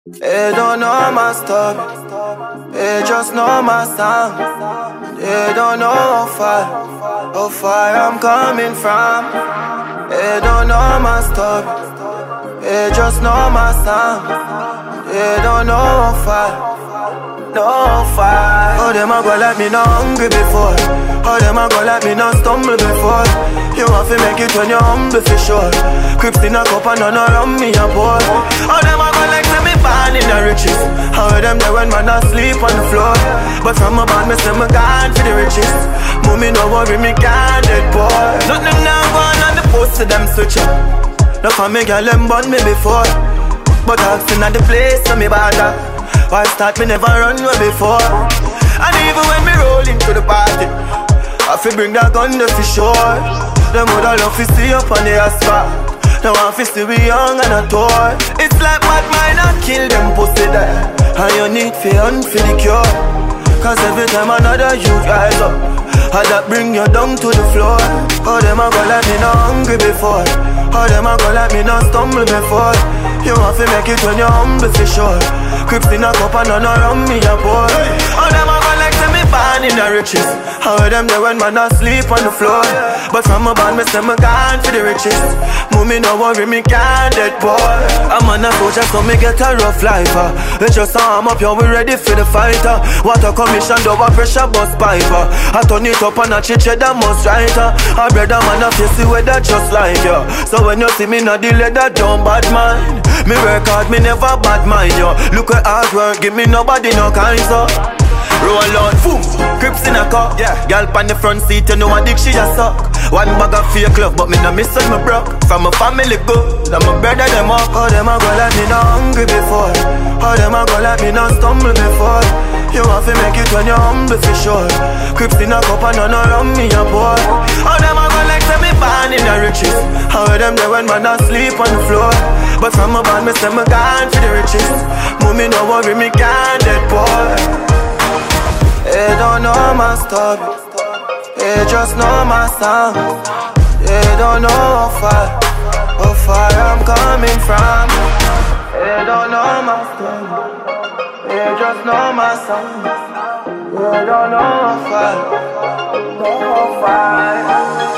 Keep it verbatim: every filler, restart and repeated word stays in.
They don't know my story, they just know my sound. They don't know how far, how far I'm coming from. They don't know my story, they just know my sound. They don't know how far, know how far. How them a go like me not hungry before? How them a go like me not stumble before? You want to make it when you're humble for sure. Crips in a cup and none around me a pour. How them a go like say me born in the riches? How them there when man asleep on the floor? But from a band me say me gone for the riches. Mommy no worry me can't dead poor. Nothing now going on the post to them switch up. No for me girl them born me before. But asking at the place so me bother. Why start me never run away before? And even when me roll into the party, I fi bring that gun there for sure. Them woulda love to see up on the asphalt. Now I fi see we young and a toy. It's like bad mind and kill them pussy there. And you need fi hunt for the cure. Cause every time another youth rise up, I that bring you down to the floor. How them a go like me not hungry before? How them a go like me not stumble before? You want to make it when you're humble for sure. Crips in a cup and none around me a pour. How them a go like say me born in the riches? How them there when man asleep on the floor? But from a band me say me gone for the riches. Mommy no worry me can't dead poor. I'm on a soldier so me get a rough life. uh. They just arm up, yo we ready for the fighter. Water commission, double pressure bus piper. I turn it up and I chiche that must writer. A brother man a face the weather just like you. So when you see me not the leather don't bad mind. Me work hard, me never bad mind yo. Look at hard work, give me nobody no kind so. Roll out, boom, Crips in a car. Yeah. Girl on the front seat, you know a dick she just suck. One bag of fake love, but me no miss when me broke. From my family good, and my brother them up. How them a go like me not hungry before? How them a go like me not stumble before? You want to make it when you're humble for sure. Crips in a cup and none around me a pour. How them a go like say me born in the riches? How them there when man asleep on the floor? But from a band me say me gone for the riches. Mommy no worry me can't dead poor. They don't know my story, they just know my sound. They don't know how far, how far I'm coming from. They don't know my story, they just know my sound. They don't know how far, know how far.